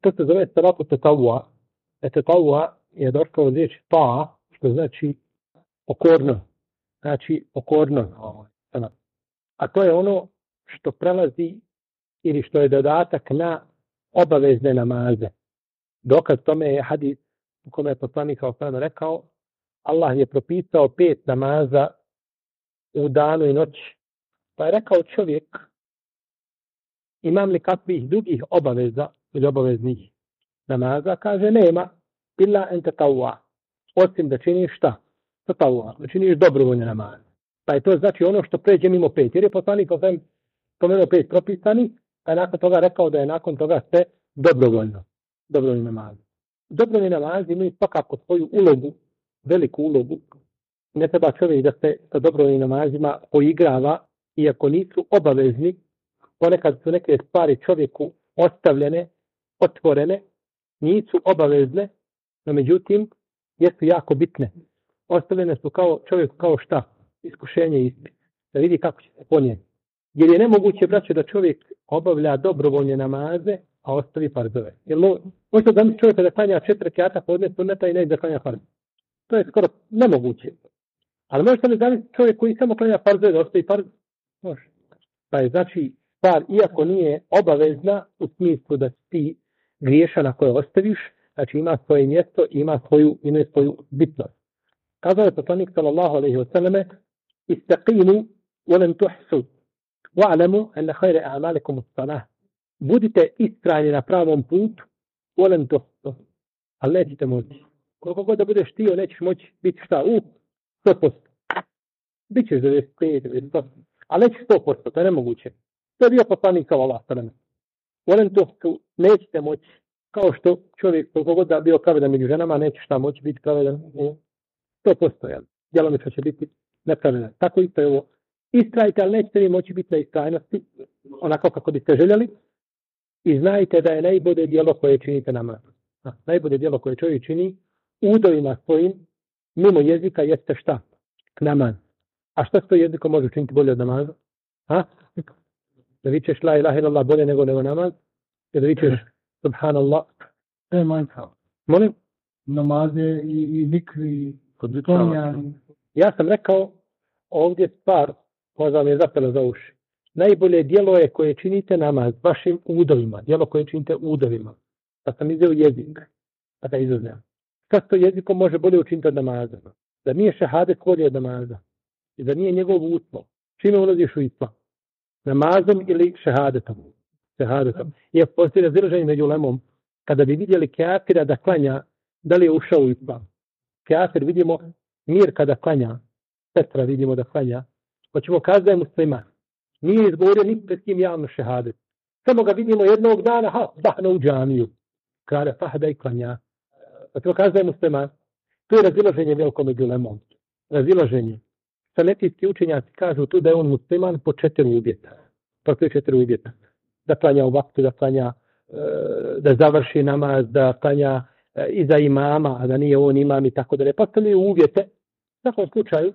To se zove salatu tetavua. Tetavua je došlo od riječi ta, što znači okorno. Znači okorno. A to je ono što prelazi ili što je dodatak na obavezne namaze. Dokaz tome je hadis u kome je poslanik rekao: Allah je propisao 5 namaza u danu i noći. Pa je rekao čovjek: imam li kakvih drugih obaveza ili obaveznih namaza? Kaže: nema. Illa en tetavua. Osim da činiš šta? Tetavua. Da činiš dobrovoljne namaze. Pa je to znači ono što pređe mimo 5. Jer je poslanik spomenuo 5 propisani, a nakon toga rekao da je nakon toga sve dobrovoljno. Dobrovoljni namazi. Dobrovoljni namazi imaju svakako svoju ulogu, veliku ulogu. Ne treba čovjek da se sa dobrovoljnim namazima poigrava, iako nisu obavezni. Ponekad su neke stvari čovjeku ostavljene, otvorene, nisu obavezne, no međutim jesu jako bitne. Ostavljene su kao čovjeku kao šta? Iskušenje ispit. Da vidi kako će se ponijeti. Jer je nemoguće, braće, da čovjek obavlja dobrovoljne namaze, a ostavi farzove. Jer možda da mi čovjek da klanja 4 rekata podne sunneta i ne da klanja farz. To je skoro nemoguće. Ali možete li zamisliti čovjek koji samo klanja farzove da ostavi farz? Može. Pa je znači stvar, iako nije obavezna u smislu da ti griješa na koje ostaviš, znači ima svoje mjesto i ima svoju bitnost. Kazao je poslanik sallallahu alejhi ve selleme: istaqimu wa lam tuhsu wa'lamu anna khayra a'malikum as-salah. Budite istrajni na pravom putu, wa lam tuhsu. Ali nećete moći. Koliko god da budeš htio, nećeš moći biti šta? 100%. Bićeš 95, 90%. Ali nećeš 100%, to je nemoguće. To je bio poslanik sallallahu alejhi ve selleme. Wa lam tuhsu, nećete moći. Kao što čovjek, koliko god da bio pravedan među ženama, neće šta moći biti pravedan 100%, jel? Djelomično će biti nepravedan. Tako isto je ovo. Istrajte, ali nećete vi moći biti na istrajnosti, onako kako biste željeli. I znajte da je najbolje djelo koje činite namaz. Najbolje djelo koje čovjek čini udovima svojim, mimo jezika, jeste šta? Namaz. A šta s to jezikom može činiti bolje od namaza? Da vičeš la ilaha illallah bolje nego namaz? Da vičeš subhanallah? Molim? Namaze i vikri. Ja sam rekao ovdje stvar koja vam je zapela za uši. Najbolje djelo je koje činite namaz vašim udovima. Djelo koje činite udovima. Pa sam izveo jezik. Pa da izuznem. Šta to jezikom može bolje učiniti od namaza? Da nije šehadet bolje od namaza. I da nije njegov uslov. Čime ulaziš u islam? Namazom ili šehadetom? Šehadetom. I postoji razilaženje među ulemom. Kada bi vidjeli kafira da klanja, da li je ušao u islam? Kafir vidimo mir kada klanja. Petra vidimo da klanja. Hoćemo kazati da je musliman. Nije izgovorio ni pred kim javno šehadet. Samo ga vidimo jednog dana, bahna u džamiju. Kada fahda i klanja. Hoćemo kazati da je musliman. To je razilaženje veliko među ulemom. Razilaženje. Sanetijski učenjaci kažu tu da je on musliman po 4 uvjeta. Postoje 4 uvjeta. Da klanja u vaktu, da klanja, da završi namaz, da klanja iza imama, a da nije on imam i tako da ne postavljaju uvjete. U takvom slučaju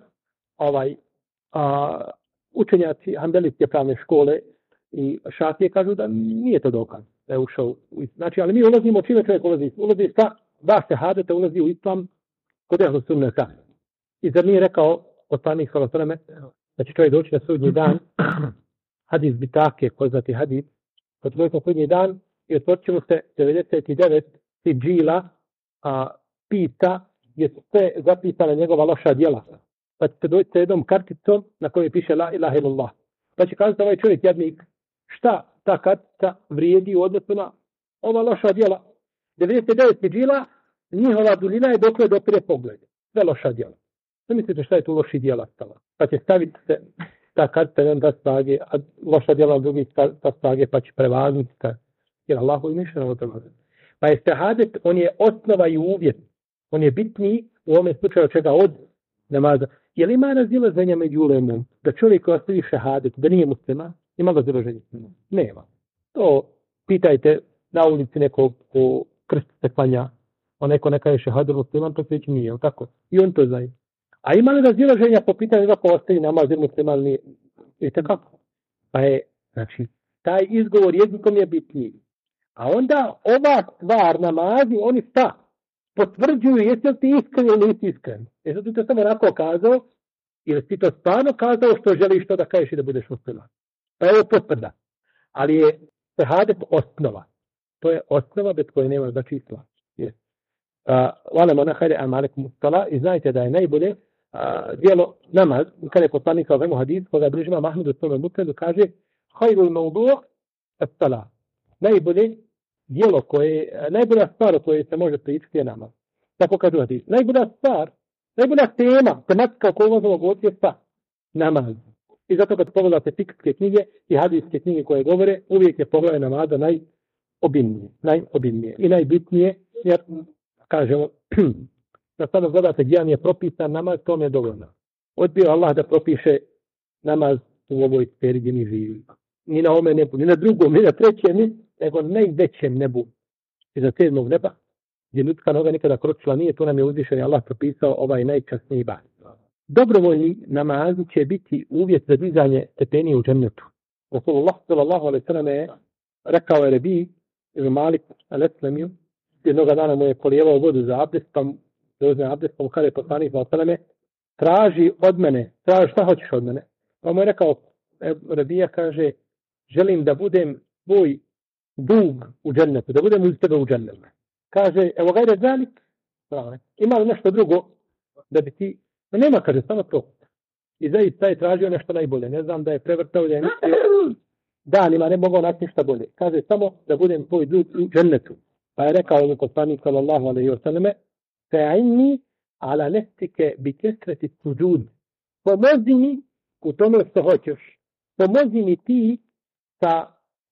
učenjaci Hanbelijske pravne škole i Šafije kažu da nije to dokaz da je ušao u islam. Znači, ali mi ulazimo, čime čovjek ulazi sa dva šehadeta, ulazi u islam kod ehlu sunneta. I zar nije rekao poslanik sallallahu alejhi ve selleme da će čovjek doći na sudnji dan, hadis bitake, poznati hadis, kad doći na sudnji dan i otvorit će mu se 99 sidžila pita gdje su sve zapisane njegova loša djela. Pa ćete doći sa jednom karticom na kojoj piše la ilaha illallah. Pa će kazati ovaj čovjek jadnik, šta ta kartica vrijedi u odnosu na ova loša djela. 99 sidžila, njihova duljina je dokle dopire pogled. Sve loša djela. Ne mislite šta je tu loši djela stala? Pa će staviti se ta kartica jedan da snage, a loša djela drugi ta snage, pa će prevagnuti. Jer Allahu i mišljeno od toga. Pa je šehadet, on je osnova i uvjet. On je bitniji u ovome slučaju čega od namaza. Je li ima razilaženja među ulemom da čovjek koji ostavi šehadet, da nije musliman, ima razilaženja? Nema. To pitajte na ulici nekog ko krst se klanja, a neka je šehadet musliman, to sveći nije, tako? I on to zna. A ima li razilaženja po pitanju kako ostavi namaz jer musliman nije? Vidite kako? Pa je, znači, taj izgovor jezikom je bitniji. A onda ova stvar namazi, oni šta? Potvrđuju jesi li ti iskren ili nisi iskren. Jesi li ti to samo onako kazao ili ti to stvarno kazao što želiš to da kažeš i da budeš musliman. Pa je ovo potvrda. Ali je šehadet osnova. To je osnova bez koje nema znači islam. Valamo na hajde amalekum sala i znajte da je najbolje dijelo namaz. Kada je poslanik u hadis koga bližima Mahmudu svome muslimu kaže hajrul mawdu' as-salah. Najbolje dijelo koje, najbolja stvar o kojoj se može pričati je namaz. Tako kažu hadis. Najbolja stvar, najbolja tema, tematika o kojoj možemo govoriti je šta? Namaz. I zato kad pogledate fikske knjige i hadijske knjige koje govore, uvijek je pogledaj namaza najobimnije i najbitnije, jer kažemo, da sada gledate gdje vam je propisan namaz, to mi je dovoljno. Odbio Allah da propiše namaz u ovoj sferi gdje mi živimo. Ni na ome nebu, ni na drugom, ni na trećem, nego na najvećem nebu. Iza 7. neba, gdje ljudska noga nikada kročila nije, to nam je uzvišen Allah propisao ovaj najčasniji ibadet. Dobrovoljni namazi će biti uvjet za dizanje stepenije u džennetu. Rasulullah sallallahu alejhi ve sellem je rekao je Rebi ibn Malik al-Aslamiju, jednoga dana mu je polijevao vodu za abdest, pa mu kada je poslanik sallallahu alejhi ve sellem traži od mene, traži šta hoćeš od mene. Pa mu je rekao, Rebija kaže, želim da budem tvoj dug u džennetu, da budem uz tebe u džennetu. Kaže, evo gajde zalik, ima li nešto drugo da bi ti. Nema, kaže, samo to. I zaista je tražio nešto najbolje. Ne znam da je prevrtao, da je danima ne mogao naći ništa bolje. Kaže, samo da budem tvoj dug u džennetu. Pa je rekao mu poslanik sallallahu alejhi ve selleme, fa'inni ala nefsike bi kesreti suđud. Pomozi mi u tome što hoćeš. Pomozi mi ti sa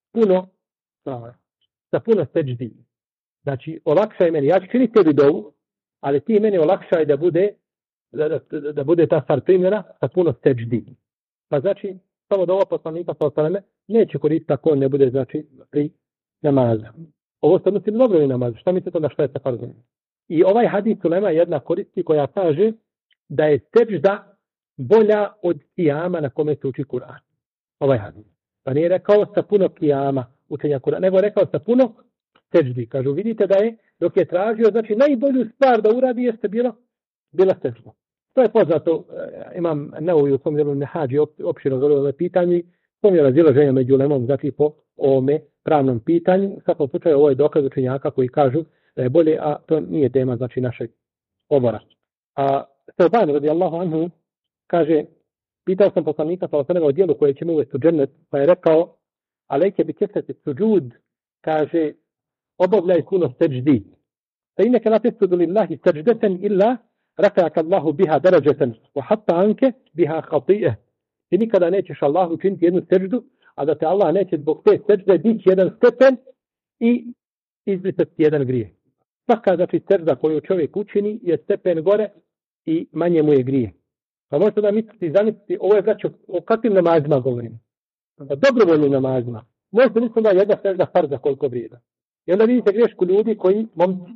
puno seđdi. Znači, olakšaj meni. Ja ću činiti tebi dovu, ali ti meni olakšaj da bude ta stvar primjena sa puno seđdi. Pa znači, samo da ova poslanika sallallahu alejhi ve selleme neće koristiti ako on ne bude, znači, pri namazu. Ovo se odnosi na dobrovoljni namaz. Šta mislite na šta je sa farzom? I ovaj hadis ulema jedna koristi koja kaže da je seđda bolja od kijama na kome se uči Kur'an. Ovaj hadis. Pa nije rekao sa puno kijama učenja Kur'ana, nego je rekao sa puno seđdi. Kažu, vidite da je, dok je tražio, znači najbolju stvar da uradi jeste bila seđda. To je poznato, imam Neovi u svom djelu Nehađi opširno govorio o ovome pitanju, tom je razilaženje među ulemom, znači po ovome pravnom pitanju. U svakom slučaju ovo je dokaz učenjaka koji kažu da je bolje, a to nije tema znači našeg govora. A Selban radijallahu anhu kaže, pitao sam poslanika sallallahu alejhi ve sellem o djelu koje ćemo uvesti u džennet, pa je rekao, alejke bi kesreti suđud, kaže, obavljaj puno seđdi. Fa innaka la tasjudu lillahi sajdatan illa rafa'aka Allahu biha darajatan wa hatta anke biha khati'ah. Ti nikada nećeš Allahu učiniti jednu seđdu, a da te Allah neće zbog te seđde dići jedan stepen i izbrisati jedan grijeh. Svaka znači seđda koju čovjek učini je stepen gore i manje mu je grije. Pa možete da misliti, zamisliti, ovo je znači o kakvim namazima govorimo. O dobrovoljnim namazima. Možete misliti da jedna sežda farza koliko vrijeda. I onda vidite grešku ljudi koji,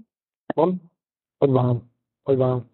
od vam,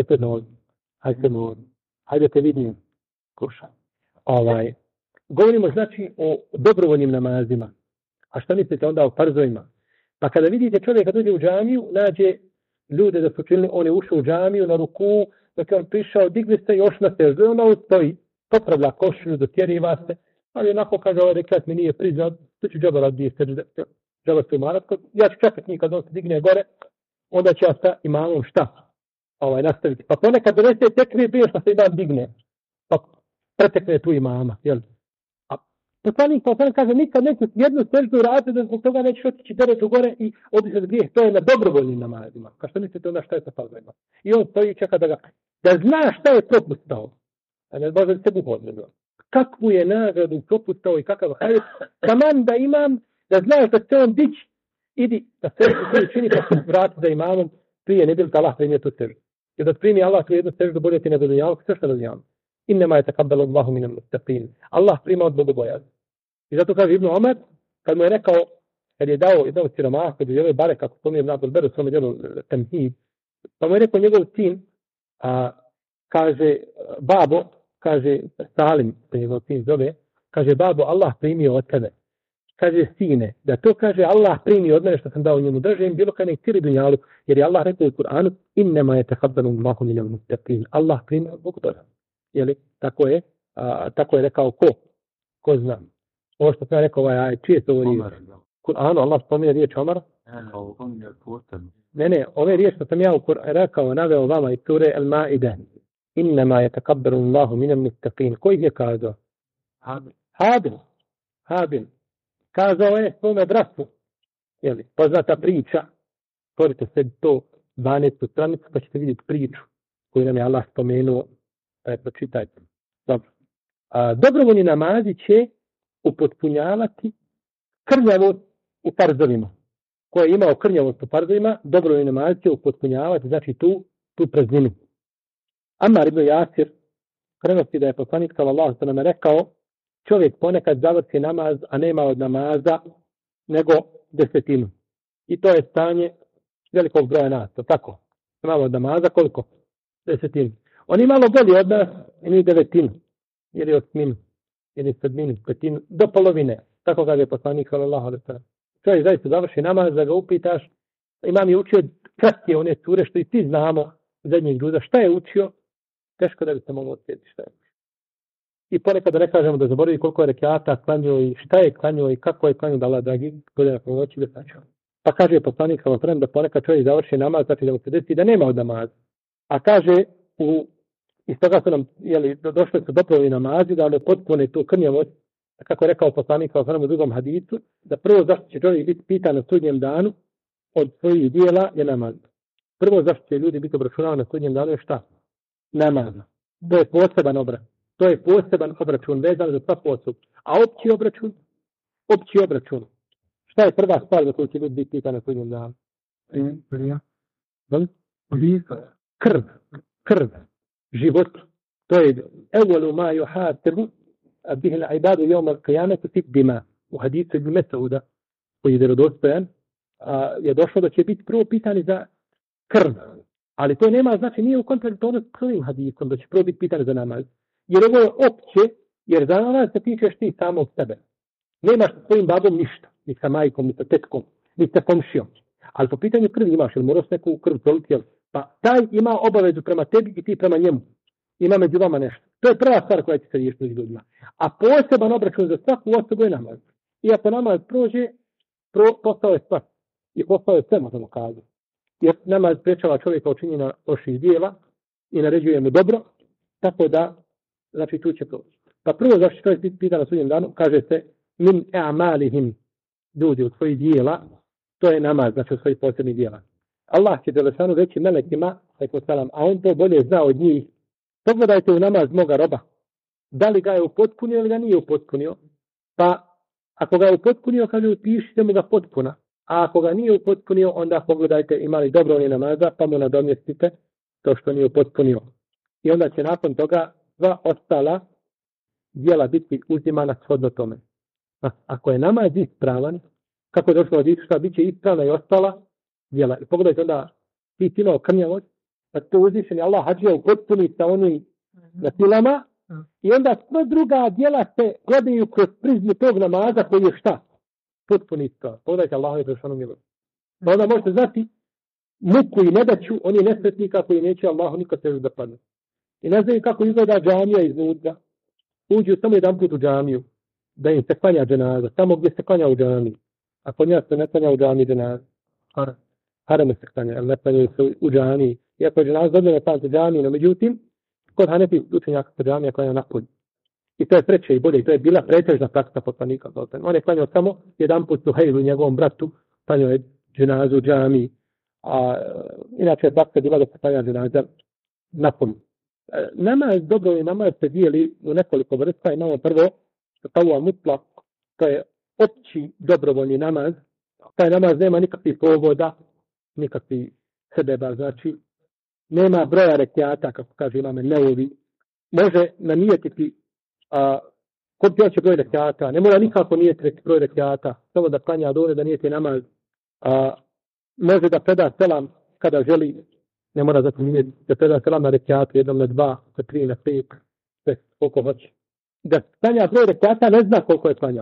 hajde te vidim, kušaj. Govorimo znači o dobrovoljnim namazima. A šta mislite onda o farzovima? Pa kada vidite čovjeka dođe u džamiju, nađe ljude da su učinili, on je ušao u džamiju na ruku, dok je on prišao, digne se još na seždu, i onda on stoji, popravlja košulju, dotjeriva se, ali onako kaže, ovaj rekat mi nije priznat, to ću džaba raditi sežde, džaba se umarat, ja ću čekati njih kad on se digne gore, onda će ja sa imamom šta? Nastaviti. Pa ponekad donese tekvir prije što se imam digne, pa pretekne tu imama, jel? A poslanik kaže, nikad neću jednu seždu raditi, da zbog toga nećeš otići deretu gore i odisati grijeh, to je na dobrovoljnim namazima. Kao što mislite onda šta je sa farzovima? I on stoji i čeka da zna šta je propustao. A ne može se buhodno. Kakvu je nagradu propustao i kakav hajde, taman da imam, da znaš da se on dići, idi da seždu koju čini pa se vrati za imamom, prije ne bilo da Allah primije tu seždu. Jer da primi Allah tu jednu seždu, bolje ti ne do dunjalu, sve što do dunjalu. Innema je takabbelu Allahu minal muttaqin. Allah prima od bogobojazni. I zato kaže Ibn Omar, kad mu je rekao, kad je dao jednog siromaha, kad je ovaj barek, kako spominje Ibn Abdul Beru, svome djelu Temhid, pa mu je rekao njegov sin, kaže, babo, kaže Salim, se njegov sin zove, kaže, babo, Allah primio od tebe. kaže sine, da to kaže Allah primi od mene što sam dao njemu, držim bilo kad ne htjeli dunjalu, jer je Allah rekao u Kur'anu, innema je tehadbanu Allahu minal muttaqin. Allah primi od Boga toga. Jeli, tako je rekao ko zna. Ovo što sam rekao ovaj aj, čije se ovo riječ? Kur'anu Allah spominje riječ Omara? Ne, ove riječi što sam ja rekao, naveo vama iz sure Al-Maide. Innema je tehadbanu Allahu minal muttaqin. Ko ih je kazao? Habil. Kazao je svome bratu, jeli, poznata priča, otvorite se to 12. stranicu, pa ćete vidjeti priču koju nam je Allah spomenuo, pročitajte. Dobro. Dobrovoljni namazi će upotpunjavati krnjavost u farzovima. Ko je imao krnjavost u farzovima, dobrovoljni namazi će upotpunjavati, znači tu prazninu. Ammar ibn Jasir prenosi da je poslanik sallallahu alejhi ve sellem rekao, čovjek ponekad završi namaz, a nema od namaza nego 10. I to je stanje velikog broja nas, to tako. Imamo od namaza koliko? 10. Oni malo bolji od nas, ili 9. ili 8. ili 7. 5. do polovine. Tako kaže poslanik sallallahu alejhi ve sellem. Čovjek zaista završi namaz, da ga upitaš, imam je učio kratke one sure što i ti znamo zadnjeg gruda. Šta je učio? Teško da bi se moglo osjetiti šta je. I ponekad da ne kažemo da zaboravi koliko je rekata klanio i šta je klanio i kako je klanio, da Allah dragi godina pomoći da znači. Pa kaže poslanik sallallahu alejhi ve sellem da ponekad čovjek završi namaz, znači da mu se desi da nema od namaza. A kaže iz toga su nam došli su dobrovoljni namazi da ne potpune tu krnjavost, kako je rekao poslanik sallallahu alejhi ve sellem u drugom hadisu, da prvo zašto će čovjek biti pitan na sudnjem danu od svojih djela je namaz. Prvo zašto će ljudi biti obračunavani na sudnjem danu je šta? Namaz. To je poseban obrat. To je poseban obračun vezan za svaku osobu. A opći obračun. Šta je prva stvar za koju će ljudi biti pitani na sudnjem danu? Krv. Život. To je evvelu ma yuhasibu bihi al-ibadu yawm al-qiyamati fi dima. U hadisu Ibn Mes'uda koji je vjerodostojan je došlo da će biti prvo pitani za krv. Ali to nema, znači nije u kontradiktornosti s ovim hadisom da će prvo biti pitani za namaz. Jer ovo je opće, jer za namaz se tičeš ti samog sebe. Nemaš sa svojim babom ništa, ni sa majkom, ni sa tetkom, ni sa komšijom. Ali po pitanju krvi imaš, ili moraš neku krv proliti, pa taj ima obavezu prema tebi i ti prema njemu. Ima među vama nešto. To je prva stvar koja će se riješiti među ljudima. A poseban obračun za svaku osobu je namaz. I ako namaz prođe, postao je stvar. I postao je sve, možemo kazati. Jer namaz sprečava čovjeka od činjenja loših djela i naređuje mu dobro, tako da, znači tu će proći. Pa prvo zašto čovjek pita na sudnjem danu, kaže se min a'malihim, ljudi od svojih djela, to je namaz, znači od svojih posebnih djela. Allah će Đelešanu reći melekima, a on to bolje zna od njih. Pogledajte u namaz moga roba. Da li ga je upotpunio ili ga nije upotpunio? Pa ako ga je upotpunio, kaže upišite mu ga potpuna. A ako ga nije upotpunio, onda pogledajte imali dobrovoljni namaza, pa mu nadomjestite to što nije upotpunio. I onda će nakon toga sva ostala djela biti uzimana shodno tome. Ako je namaz ispravan, kako je došlo od Isusa, bit će ispravna i ostala djela. I pogledajte onda, ti imao krnjavost, da to uzvišen je Allah hađio upotpuni sa onim na silama, i onda sva druga djela se gledaju kroz prizmu tog namaza koji je šta? Potpunista. Pogledajte Allahu je Đelešanu milost. Pa onda možete znati muku i nedaću onih nesretnika koji neće Allahu nikad težu da padne. I ne znaju kako izgleda džamija iznutra. Uđu samo jedan put u džamiju, da im se klanja dženaza, tamo gdje se klanja u džamiji. A kod njega se ne klanja u džamiji dženaza. Harame se klanja, ali ne klanjaju se u džamiji. Iako je dženaza dobljena tamo džamiji, no međutim, kod Hanefi učenjaka se džamija klanja napolju. I to je preče i bolje. I to je bila pretežna praksa poslanika. On je klanjao samo jedan put Suhejlu, njegovom bratu, klanjao je dženazu u džamiji. A inače je praksa bila da se klanja dženaza napolju. Namaz, dobrovoljni namaz se dijeli u nekoliko vrsta. Imamo prvo tatavua mutlak, to je opći dobrovoljni namaz. Taj namaz nema nikakvih povoda, nikakvih sebeba, znači nema broja rekiata, kako kaže imame Neovi. Može nanijetiti kod će broj rekiata, ne mora nikako nijeti broj rekiata, samo da klanja dole, da nijeti namaz. Može da preda selam kada želi, ne mora zato nijeti da preda selam na rekiatu, jednom na 2, na 3, na 5, sve koliko hoće. Da klanja broj rekiata ne zna koliko je klanjao.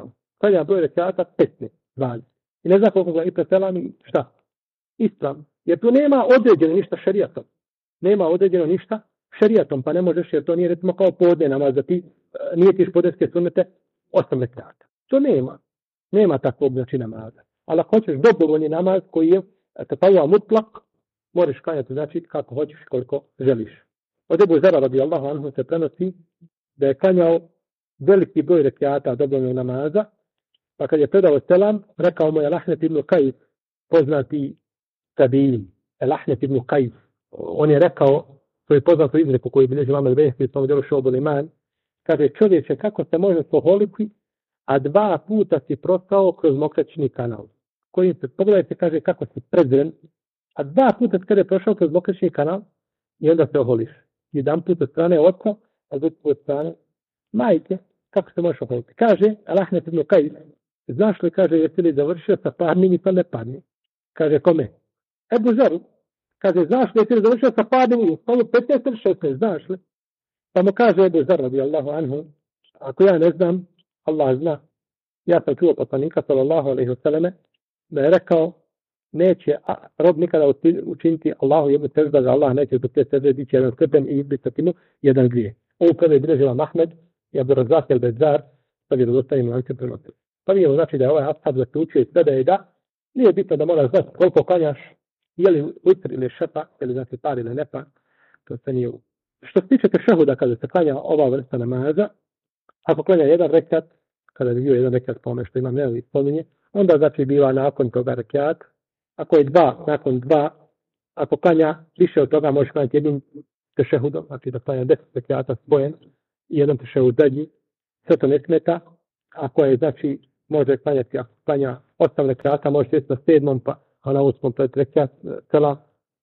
klanja broj rekiata 15, 20. I ne zna koliko ga i preselami, šta? Ispravno. Jer tu nema određeno ništa šerijatom. Nema određeno ništa šerijatom, pa ne možeš, jer to nije recimo kao podne namaz, da ti nijetiš podneske sunnete 8 rekiata. To nema. Nema takvog znači namaza. Ali ako hoćeš dobrovoljni namaz koji je tatavua mutlak, možeš klanjati znači kako hoćeš i koliko želiš. Od Ebu Zera radijallahu anhu se prenosi da je klanjao veliki broj rekiata dobrovoljnog namaza, pa kad je predao selam, rekao mu je Lahnet ibn Kajf, poznati tabiin, Lahnet ibn Kajf. On je rekao, to je poznato izreku koji bilježi Imam al-Bejhaqi u svom djelu Šu'bul Iman, kaže, čovječe, kako se može poholiti, a 2 puta si prošao kroz mokraćni kanal. Koji se, pogledajte, kaže, kako si prezren, a 2 puta kada je prošao kroz mokraćni kanal i onda se oholiš. Jedan put od strane oca, a drugi put od strane majke, kako se možeš oholiti. Kaže, Lahnet ibn Kajf, znaš li, kaže, jesi li završio sa parnim i pa ne parnim? Kaže, kome? Ebu Zeru. Kaže, znaš li, jesi li završio sa parnim i pa 15 ili 16, znaš li? Pa mu kaže Ebu Zer radijallahu anhu, ako ja ne znam, Allah zna. Ja sam čuo poslanika sallallahu alejhi ve selleme da je rekao, neće rob nikada učiniti Allahu jednu seždu, da Allah neće do te sežde dići jedan stepen i izbrisati mu jedan grije. Ovo kada je bilježila Mahmed i Abdurrazak el-Bezzar, pa je dostavimo lanci prenosili. Pa vidimo znači da je ovaj ashab zaključio i sve da je da, nije bitno da moraš znati koliko klanjaš, je li vitr ili šefa, je li znači par ili nepa, to se nije. Što se tiče tešehuda kada se klanja ova vrsta namaza, ako klanja jedan rekat, kada bi bio jedan rekat po ome što imam nevi spominje, onda znači biva nakon toga rekat. Ako je 2, nakon 2, ako klanja više od toga, možeš klanjati jednim tešehudom, znači da klanja 10 rekata spojen i jedan tešehud zadnji, sve to ne smeta. Ako je, znači, može klanjati, ako klanja 8 rekata, može sjeti na 7, pa na 8 pred rekat, selam,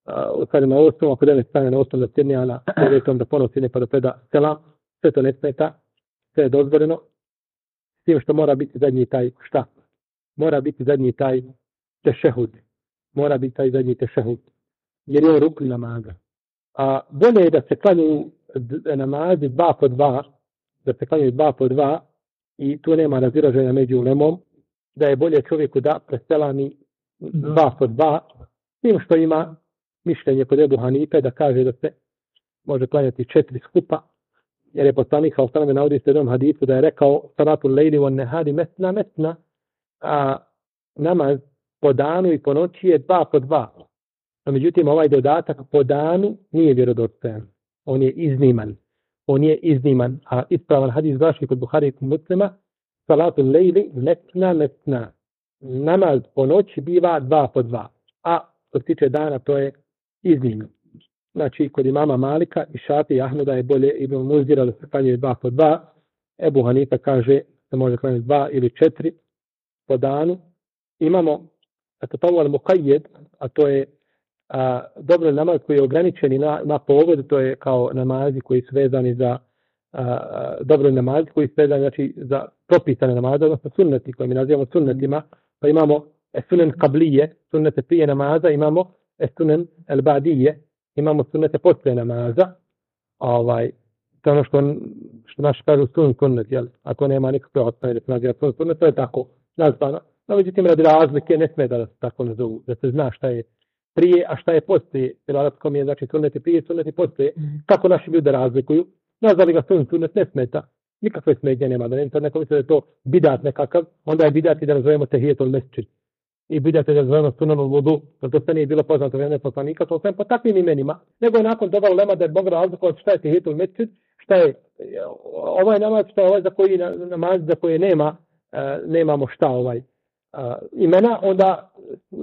u stvari na 8, ako ne stane na 8 da sjedne, a na 9 da ponovo sjedne pa da preda selam, sve to ne smeta, sve je dozvoljeno, s tim što mora biti zadnji taj šta? Mora biti zadnji taj tešehud. Mora biti taj zadnji tešehud. Jer je on rukn namaza. A bolje je da se klanjaju namazi 2 po 2, da se klanjaju 2 po 2 i tu nema razilaženja među ulemom, da je bolje čovjeku da preselami 2 po 2, tim što ima mišljenje kod Ebu Hanife da kaže da se može klanjati 4 skupa, jer je poslanik sa ostaname navodi se jednom hadisu da je rekao salatul lejli wan nehari mesna, a namaz po danu i po noći je 2 po 2. A međutim, ovaj dodatak po danu nije vjerodostojan. On je izniman. On je izniman. A ispravan hadis glaši kod Buhari i Muslima, salatul lejli mesna. Namaz po noći biva 2 po 2. A što se tiče dana, to je iznimno. Znači, kod imama Malika i Šafi i Ahmeda je bolje Ibn Muzira da se klanjuje 2 po 2. Ebu Hanifa kaže da može klanjati 2 ili 4 po danu. Imamo tatavul muqayyad, a to je dobro namaz koji je ograničeni na povod, to je kao namazi koji su vezani za dobro namazi koji su vezani znači, za propisane namaze, odnosno sunneti koje mi nazivamo sunnetima. Pa imamo sunnen qablije, sunnete prije namaza, imamo sunnen al-ba'dije, imamo sunnete poslije namaza. To je ono što naši kažu sunnet, jel? A to nema nikakve osnove da se naziva sunnet, to je tako nazvano. No, međutim, radi razlike ne sme da se tako nazovu, da se zna šta je prije, a šta je poslije. Jer arapskom je, znači, sunneti prije, sunneti poslije. Kako naši ljudi razlikuju? Nazvali ga sunnet ne smeta. Nikakve smetnje nema. Da ne neko misle da je to bidat nekakav, onda je bidat i da nazovemo tehijetul mesčid. I bidat je da nazovemo sunanul vudu, jer to sve nije bilo poznato vrijeme poslanika, to sve po takvim imenima. Nego je nakon toga ulema da je Bog razlikovati šta je tehijetul mesčid, šta je ovaj namaz, šta je ovaj za koji namaz za koje nemamo šta imena, onda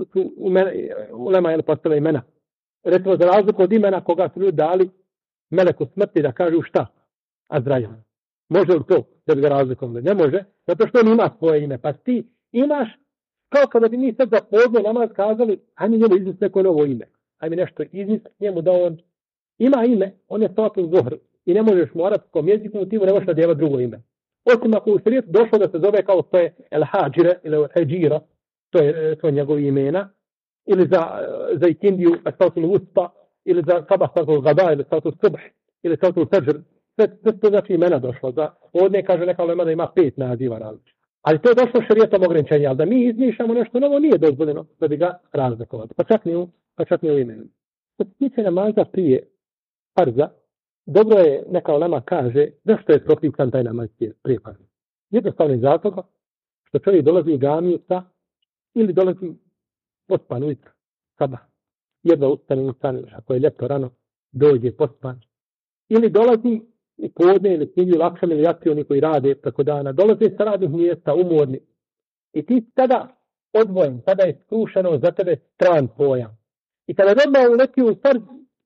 ulema je postala imena. Recimo za razliku od imena koga su ljudi dali meleku smrti da kažu šta? Azrail. Može li to da bi ga razlikovali? Ne može, zato što on ima svoje ime. Pa ti imaš, kao kada bi mi sad za podne namaz kazali, ajme njemu izmisli neko novo ime. Ajme nešto izmisli njemu da on ima ime, on je salatul zuhr. I ne možeš mu u arapskom jeziku, ti mu ne možeš nadjevati drugo ime. Osim ako u svijetu došlo da se zove kao to je El Hadžire ili El Hadžira, to je njegovi imena, ili za ikindiju salatul wusta, ili za sabah salatul gada, ili salatul subh, ili salatul fajr. Sve to znači imena došlo. Za podne kaže neka ulema da ima 5 naziva različitih. Ali to je došlo šerijatom ograničenja, ali da mi izmišljamo nešto novo nije dozvoljeno da bi ga razlikovali. Pa čak ni u imenu. Što se tiče namaza prije farza, dobro je, neka ulema kaže, zašto je propisan taj namaz prije farza. Jednostavno iz razloga što čovjek dolazi u džamiju ili dolazi pospan ujutro, sabah. Jedva ustane ustane, ako je ljeto rano, dođe pospan. Ili dolazi i podne ili knjigi lakšam ili jaci oni koji rade preko dana, dolaze sa radnih mjesta, umorni. I ti tada odvojen, tada je skrušeno za tebe stran pojam. I kada odmah uleti u farz,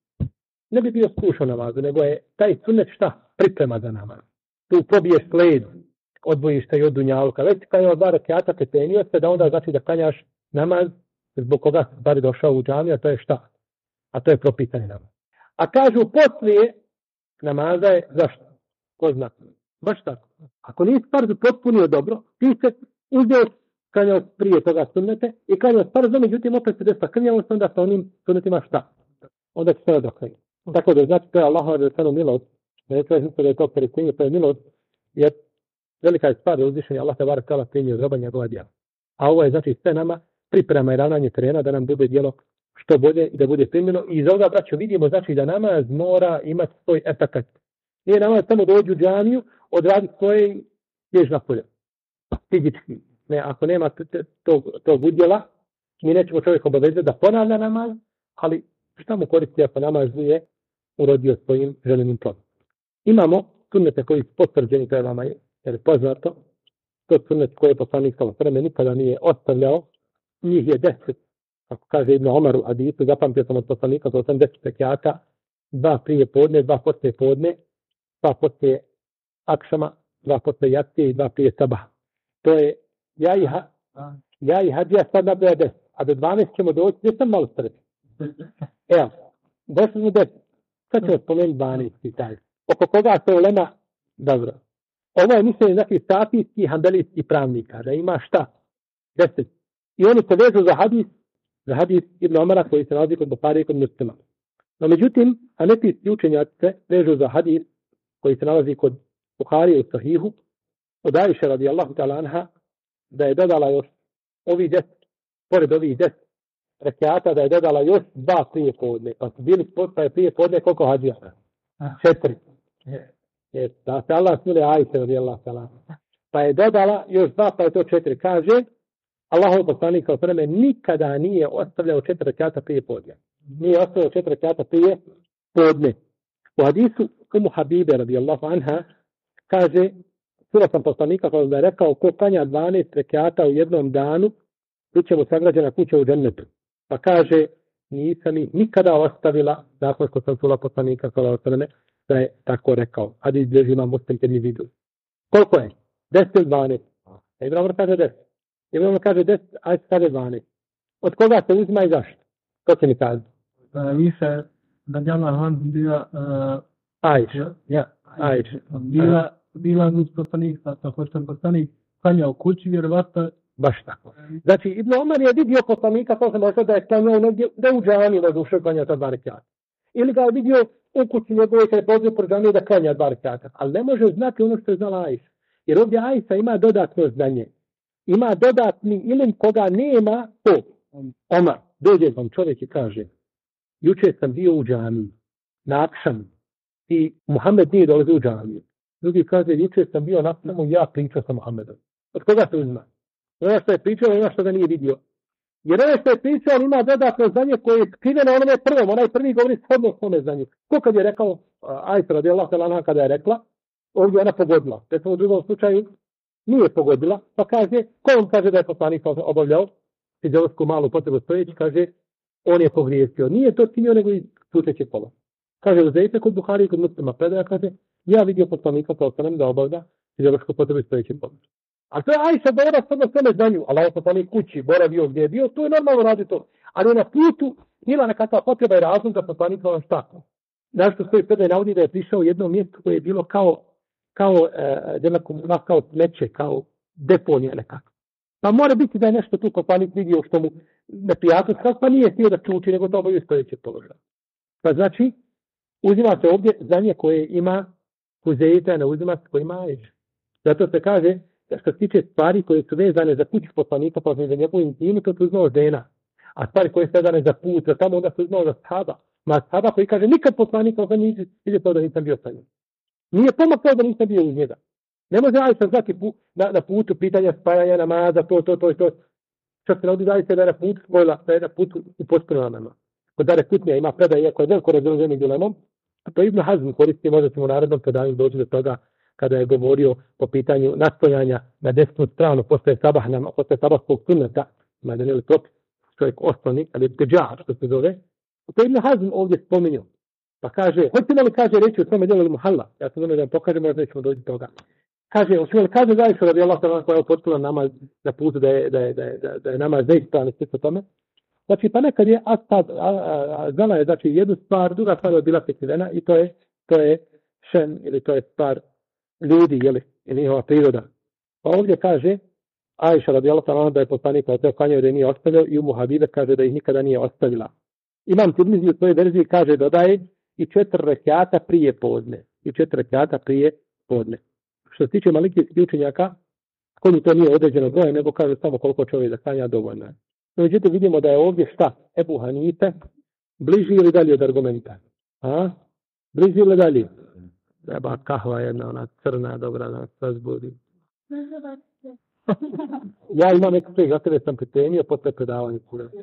ne bi bio skrušao namazu, nego je taj sunnet šta? Priprema za namaz. Tu probiješ sled, odvojiš se i od dunjaluka. Već kada je od 2 rekata pretenio se, da onda znači da klanjaš namaz zbog koga si bar došao u džamiju, a to je šta? A to je propisani namaz. A kažu poslije namaza je zašto? Ko zna? Baš tako. Ako nisi farzu potpunio dobro, ti se uzeo klanjao prije toga sunnete i klanjao farzu, međutim opet se desila krnjavost, onda sa onim sunnetima šta? Onda će se nadoklanjati. Tako da znači to je Allahova veličanu milost. Ne treba da je to opterećenje, to je milost, jer velika je stvar da uzvišenje Allah te barek tala primio od roba njegova djela. A ovo je znači sve nama priprema i ravnanje terena da nam bude djelo što bolje i da bude primljeno. I iz ovoga, braćo, vidimo znači da namaz mora imati svoj efekat. Nije namaz samo dođu u džamiju, odraditi svoje jež na polje. Fizički. Ne, ako nema tog udjela, mi nećemo čovjek obavezati da ponavlja namaz, ali šta mu koristi ako namaz je urodio svojim željenim plodom. Imamo sunnete koji su potvrđeni pred vama, jer je poznato, to sunnet koje je poslanik sallallahu alejhi ve sellem nikada nije ostavljao, njih je 10. Ako kaže Ibn Omar u hadisu, zapamtio sam od poslanika, to sam 10 rekjata, 2 prije podne, 2 poslije podne, 2 poslije akšama, 2 poslije jacije i 2 prije sabaha. To je ja i hadija sad nabraja 10, a do 12 ćemo doći, gdje sam malo sreći. Evo, došli smo 10. Sad ćemo spomenuti 12. taj. Oko koga se ulema, dobro. Ovo je mišljenje znači safijskih, hanbelijskih pravnika, da ima šta? 10. I oni se vežu za hadis Ibn Omara koji se nalazi kod Buhari i kod Muslima. No međutim, hanefijski učenjaci se vežu za hadis koji se nalazi kod Buhari u Sahihu, od Ajše radijallahu ta'ala anha, da je dodala još ovih 10, pored ovih 10 rekata, da je dodala još 2 prije podne. Pa su bili prije podne koliko hađija? 4. Da se Allah smile Ajše radijallahu ta'ala anha. Pa je dodala još 2, pa je to 4. Kaže, Allahov poslanik kao preme nikada nije ostavljao 4 rekata prije podne. Nije ostavljao 4 rekata prije podne. U hadisu Umu Habibe radijallahu anha kaže, čula sam poslanika kao da je rekao, ko klanja 12 rekata u jednom danu, bit će mu sagrađena kuća u džennetu. Pa kaže, nisam ih nikada ostavila, nakon što sam čula poslanika kao da je tako rekao. Hadis bilježi Imam Muslim kad mi vidu. Koliko je? 10 ili 12? Ibn Omar kaže 10. Ibn Omar kaže 10, a kaže 12. Od koga se uzima i zašto? To će mi kazi. Isa, da djela han bila Ajša. Ajša. Bila uz poslanika, tako što je poslanik klanjao u kući, vjerovatno. Baš tako. Znači, Ibn Omar je vidio poslanika, to se može da je klanjao negdje, da je u džami da duše klanja ta 2 rekata. Ili ga je vidio u kući njegove kada je pozio pro džami da klanja 2 rekata. Ali ne može znati ono što je znala Ajša. Jer ovdje Ajša ima dodatno znanje. Ima dodatni ilim koga nema to. Omar, dođe vam čovjek i kaže, juče sam bio u džami, na akšanu, i Muhammed nije dolazio u džamiju. Drugi kaže, juče sam bio na akšanu, ja pričao sa Muhammedom. Od koga se uzma? Ono što je pričao, ono što ga nije vidio. Jer ono što je pričao, on ima dodatno znanje koje je skriveno onome prvom. Onaj prvi govori shodno svome znanju. Ko kad je rekao, Ajsa radijallahu ta'ala anha kada je rekla, ovdje ona pogodila. Recimo u drugom slučaju nije pogodila, pa kaže, ko on kaže da je poslanik obavljao fiziološku malu potrebu stojeći, kaže, on je pogriješio. Nije to činio, nego i puteći pola. Kaže, uzete kod Buhari i kod Muslima predaja, kaže, ja vidio poslanika kao sanem da obavlja fiziološku potrebu stojeći pola. A to je Ajša govorila samo svome znanju, Allah je poslanik kući, boravio gdje je bio, to je normalno radi to. Ali na putu bila nekakva potreba i razlog da poslanik kao šta. Našto stoji predaj navodi da je prišao u jednom mjestu koje je bilo kao smeće, kao deponija nekako. Pa mora biti da je nešto tu poslanik vidio što mu neprijatno skaz, pa nije htio da čuči, nego to obavio stojeće položaje. Pa znači, uzima se ovdje znanje koje ima Huzeyta, ne uzima se koje ima Ajša. Zato se kaže, što se tiče stvari koje su vezane za kuću poslanika, pa za njegovu intimu, to su uzmao žena. A stvari koje su vezane za put, za tamo, onda su uzmao za sahaba. Ma sahaba koji kaže, nikad poslanika on nije ide to da nisam bio sa njim. Nije pomakao da nisam bio uz njega. Ne može Ajša znati na putu pitanja spajanja namaza, to. Čak se navodi zaista da je na putu spojila, da je na putu u potpuno nama. Kod Dare Kutnija ima predaje, iako je veliko razilaženje dilemom, a to Ibn Hazm koristi, možda ćemo u narednom predanju doći do toga, kada je govorio po pitanju nastojanja na desnu stranu posle sabahskog sunneta, ima da nije propis, čovjek osnovni, ali je teđar, što se zove, to Ibn Hazm ovdje spominio. Pa kaže, hoćemo li kaže reći u tome djelu Muhalla, ja sam da vam pokažem, možda nećemo doći do toga. Kaže, hoćemo li kaže zaista radi Allah koja je upotpila namaz na putu da je namaz neispravan i sve tome. Znači, pa nekad je znala je, znači, jednu stvar, druga stvar je bila prekrivena i to je šen, ili to je stvar ljudi, ili njihova priroda. Pa ovdje kaže, Ajša radijallahu ta'ala da je poslanik na te klanjaju da je nije ostavio i Umu Habibe kaže da ih nikada nije ostavila. Imam Tirmizi u svojoj verziji kaže dodaje i 4 rekata prije podne. Što se tiče malikijskih učenjaka, kod to nije određeno brojem, nego kaže samo koliko čovjek da klanja dovoljno je. Međutim, vidimo da je ovdje šta? Ebu Hanife bliži ili dalje od argumenta? Bliži ili dalje? Treba kahva jedna, ona crna, dobra, nas razbudi. Ja imam neko sve, za tebe sam pripremio, posle predavanja.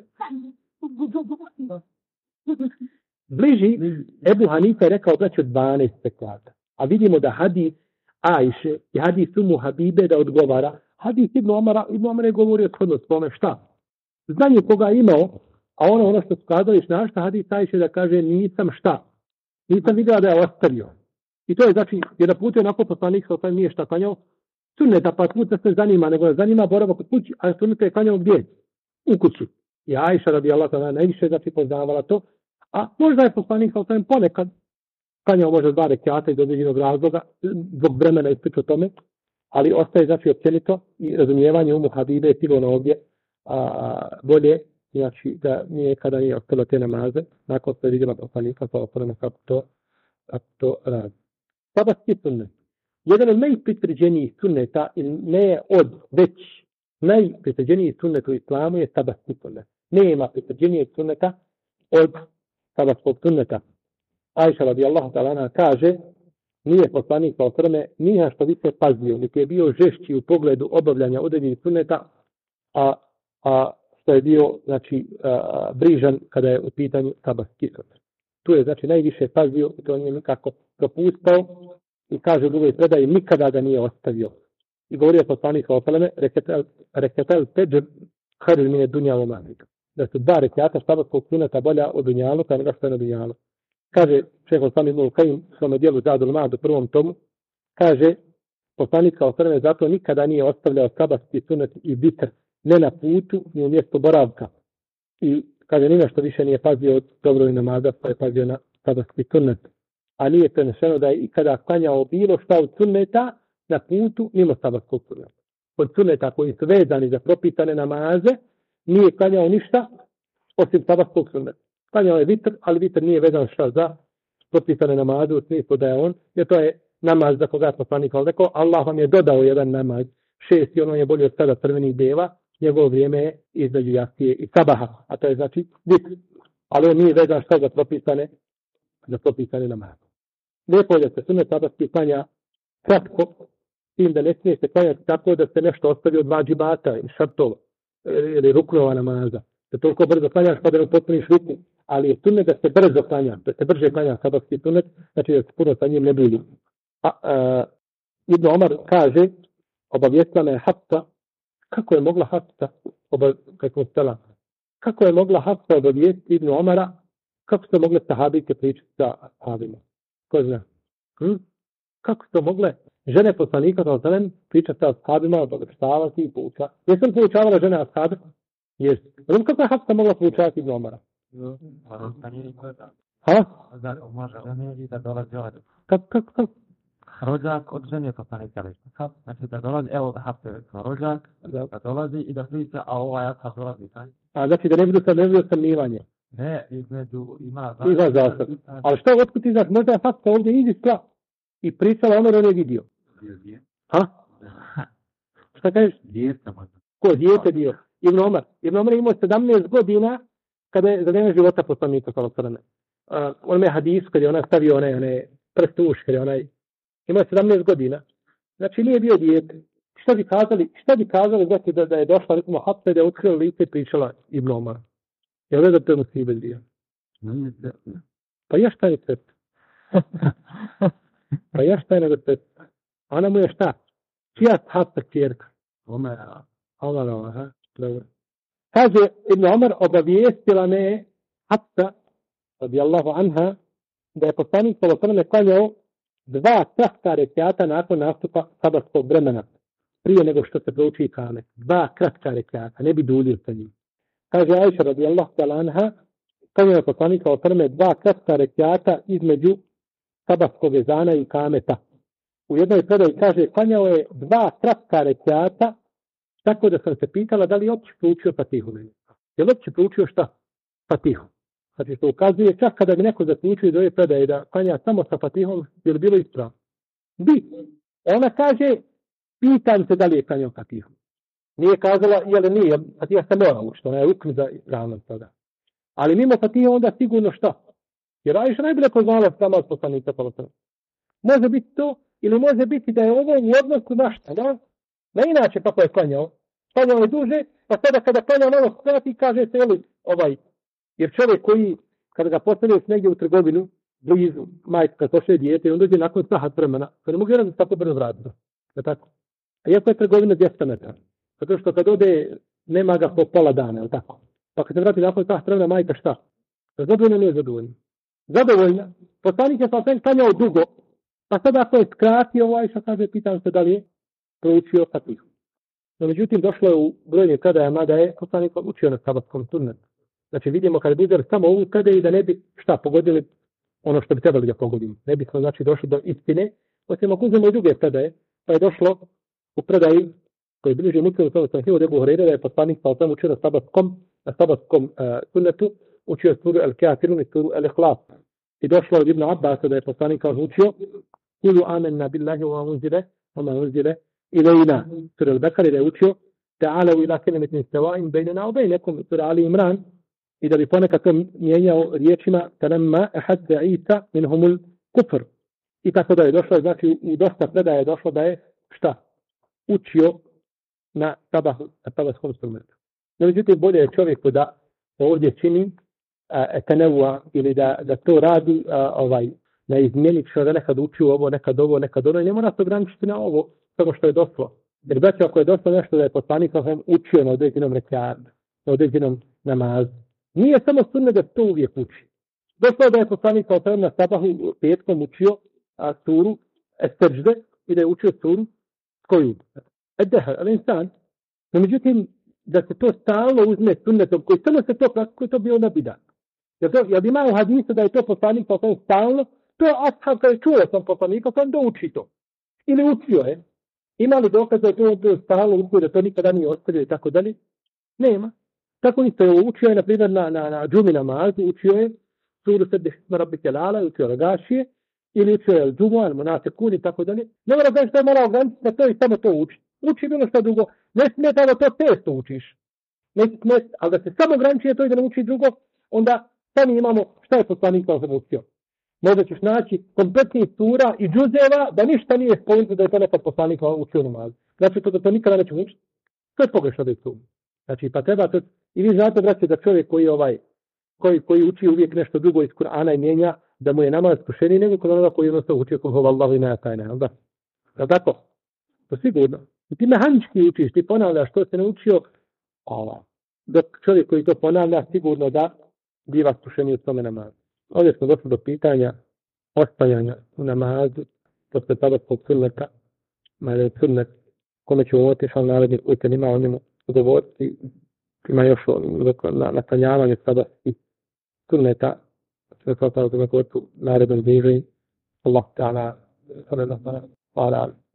Bliži, Ebu Hanife je rekao braću 12 rekata. A vidimo da hadis Ajše i hadis Umu Habibe da odgovara. Hadis Ibn Omara je govorio shodno svome šta? Znanje koga je imao, a ono što su kazali našta hadis Ajše da kaže nisam vidio da je ostavio. I to je znači, jer da putuje onako poslanik sa osam nije šta klanjao, sunneta pa put se zanima, nego ne zanima boravak kod kući, a sunneta je klanjao gdje? U kući. I Ajša radijallahu ta'ala najviše znači poznavala to, a možda je poslanik sa osam ponekad klanjao možda 2 rekata iz određenog razloga, zbog vremena ispričao tome, ali ostaje znači općenito i razumijevanje Umu Habibe je sigurno ovdje bolje, znači da kada nije ostalo te namaze, nakon što je vidjela poslanika sa osam kako to radi. Sabatski sunnet. Jedan od najpritvrđenijih sunneta, ne od već najpritvrđenijih sunneta u islamu je sabatski sunnet. Nema pritvrđenijeg sunneta od sabatskog sunneta. Ajša radijallahu ta'ala kaže, nije poslanik sa osrme nije što više pazio, niti je bio žešći u pogledu obavljanja određenih sunneta, a što je bio znači, brižan kada je u pitanju sabatski sunnet. Tu je znači najviše pazio i to nije nikako propustao i kaže u drugoj predaji nikada ga nije ostavio. I govorio poslanik sa osrme, reketel teđer haril mine dunja u manika. Da su 2 rekata sabatskog sunneta bolja od dunjalu, kao nego što je na dunjalu. Kaže šejh Sami ibn Kajim u svom dijelu Zadul Ma'ad u 1. tomu, kaže poslanik sa osrme zato nikada nije ostavljao sabatski sunnet i vitr, ne na putu, ni u mjestu boravka. I kaže ni na što više nije pazio od dobroj namaza, pa je pazio na sabatski sunnet. A nije prenešeno da je ikada klanjao bilo šta od sunneta na putu mimo sabatskog sunneta. Od sunneta koji su vezani za propisane namaze, nije klanjao ništa osim sabatskog sunneta. Klanjao je vitr, ali vitr nije vezan šta za propisane namaze u smislu da je on, jer to je namaz za koga je poslanik rekao, Allah vam je dodao jedan namaz, 6 i ono je bolje od sada crvenih deva, njegovo vrijeme je između jaskije i sabaha, a to je znači vitr. Ali on nije vezan šta za propisane namaze. Lijepo je da se sunnet sabatski klanja kratko, tim da ne smije se klanjati tako da se nešto ostavi od vađibata i šartova ili ruknova namaza. Da toliko brzo klanjaš pa da ne potpuniš ruku, ali je sunnet da se brzo klanja, da se brže klanja sabatski sunnet, znači da se puno sa njim ne budi. Ibn Omar kaže, obavijestila me Hafsa, kako je mogla Hafsa obavijestiti Ibn Omara, kako su mogle sahabike pričati sa sahabima? Ko zna? Kako su mogle žene poslanika sa osam pričati sa sahabima, obavještavati i poučavati? Jesam poučavala žene ashabe? Jesi. Znam kako je Hafsa mogla poučavati Ibn Omara? Kako? Rođak od žene poslanika. Znači da dolazi, evo Hafsa rođak, da dolazi i da priča, a ovaj ashab dolazi. Znači da ne budu samnivanje. Ne, između ima zasad. Ali što otkud ti znaš, možda je Hafsa ovdje izišla i pričala ono on je vidio. Šta kažeš? Dijete možda. Ko dijete bio? Ibn Omar. Ibn Omar je imao 17 godina kada je za vrijeme života poslanika sallallahu alejhi ve sellem. On je hadis kad je ona stavio one prst u uši, kad je onaj imao 17 godina. Znači nije bio dijete. Šta bi kazali znači da je došla recimo Hafsa da je otkrila lice i pričala Ibn Omar. Je li da to musibet bio? Pa ja šta je cvet? Pa ja šta je nego cvet? Ona mu je šta? Čija Hafsa kćerka? Omera. Allah, dobro. Kaže Ibn Omar, obavijestila me Hafsa, radijallahu anha, da je poslanik sallallahu alejhi ve sellem klanjao 2 kratka rekata nakon nastupa sabatskog vremena, prije nego što se prouči ikamet. 2 kratka rekata, ne bi duljio sa njim. Kaže Ajša radijallahu ta'ala anha, klanjao je poslanik sallallahu alejhi ve sellem 2 kratka rekata između sabatskog ezana i ikameta. U jednoj predaji kaže, klanjao je 2 kratka rekata, tako da sam se pitala da li je uopće proučio Fatihu. Je li uopće proučio šta? Fatihu. Znači što ukazuje čak kada bi neko zaključio do ove predaje da klanja samo sa Fatihom, je li bilo ispravno? Bi. Ona kaže, pitam se da li je klanjao Fatihu. Nije kazala, je li nije, Fatiha se mora učiti, ona je rukn za ravnost toga. Ali mimo Fatiha onda sigurno šta? Jer Ajša najbolje poznala namaz poslanika sallallahu alejhi ve sellem. Može biti to, ili može biti da je ovo u odnosu na šta, da? Na inače kako je klanjao. Klanjao je duže, pa sada kada klanja malo skrati, kaže se, jer čovjek koji, kada ga postavljaju negdje u trgovinu, blizu majka, kad pošle dijete, on dođe nakon sahat vremena, to ne mogu jedan tako brzo vratiti. Je tako? A iako je trgovina 200 metara. Zato što kad ode, nema ga po pola dana, je tako? Pa kad se vrati nakon sahat vremena, majka šta? Zadovoljna nije zadovoljna. Zadovoljna. Poslanik je sa sve klanjao dugo, pa sada ako je skratio što kaže, pitam se da li je proučio Fatihu. No, međutim, došlo je u brojnim predajama da je poslanik učio na sabatskom sunnetu. Znači, vidimo kada bi uzeli samo ovu predaju da ne bi pogodili ono što bi trebali da pogodimo. Ne bi smo, znači, došli do istine. Osim ako uzmemo i druge predaje, pa je došlo u predaji koji bliže Muslimu sallallahu alejhi ve sellem da je poslanik sallallahu učio na sabatskom sunnetu, učio suru Al-Kafirun i suru Al-Ikhlas. I došlo od Ibn Abbasa da je poslanik učio Kulu amenna billahi wa unzile ilajna. Sura Al-Bakara da je učio ta'ala ila kelimetin sawa'in bainana wa bainakum. Sura Ali Imran. I da bi ponekad to mijenjao riječima talamma ahadda Isa minhumul kufr. I tako da je došlo, znači u dosta predaja je došlo da je šta? Učio na sabatskom sunnetu. No, međutim, bolje je čovjeku da ovdje čini tenevua ili da to radi na izmjenično, da nekad uči ovo, nekad ovo, nekad ono. I ne mora se ograničiti na ovo, samo što je došlo. Jer braćo, ako je došlo nešto da je poslanik učio na određenom rekatu, na određenom namazu, nije samo sunnet da to uvijek uči. Došlo je da je poslanik na sabahu petkom učio suru Estežde i da je učio suru koju? Eddeha, al-insan. No, međutim, da se to stalno uzme sunnetom, koji samo se to praktikuje, to bio nabidat. Jer ima u hadisu da je to poslanik stalno, to je ashab kada je čuo sam poslanika, sam da uči to. Ili učio je. Ima li dokaz da je to stalno učio, da to nikada nije ostavio i tako dalje? Nema. Tako isto je učio je, na primjer, na džumi namazu, učio je suru Sebbih isma rabbikal a'la, učio je Gašije, ili učio je Džumu, Al-Munafiqun i tako dalje. Ne mora da što je morao ograničiti na to i samo to uči. Uči bilo što drugo. Ne smeta da to testo učiš. Ne smeta, ali da se samo ograniči to i da ne uči drugo, onda sami imamo šta je poslanik kao sam učio. Možda ćeš naći kompletnih sura i džuzeva da ništa nije spomenuto da je to nekad poslanik učio namazu. Znači to da to nikada neće učiti. To je pogrešno da je tu. Znači pa treba to, i vi znate braće da čovjek koji uči uvijek nešto drugo iz Kur'ana i mijenja, da mu je namaz skušeniji nego kod onoga koji jednostavno učio kod Allahu ina tajna. Da tako? To sigurno. I ti mehanički učiš, ti ponavljaš što se naučio, dok čovjek koji to ponavlja sigurno da biva skušeniji u tome namazu. Ovdje smo došli do pitanja ostajanja u namazu posle sabatskog sunneta, mada je sunnet kome ćemo otišao narednih ujten ima o njemu udovoljiti, ima još na klanjavanju sabatskih sunneta, sve to sada u narednom bližini. Allah ta'ala, sallallahu alaihi wa sallam,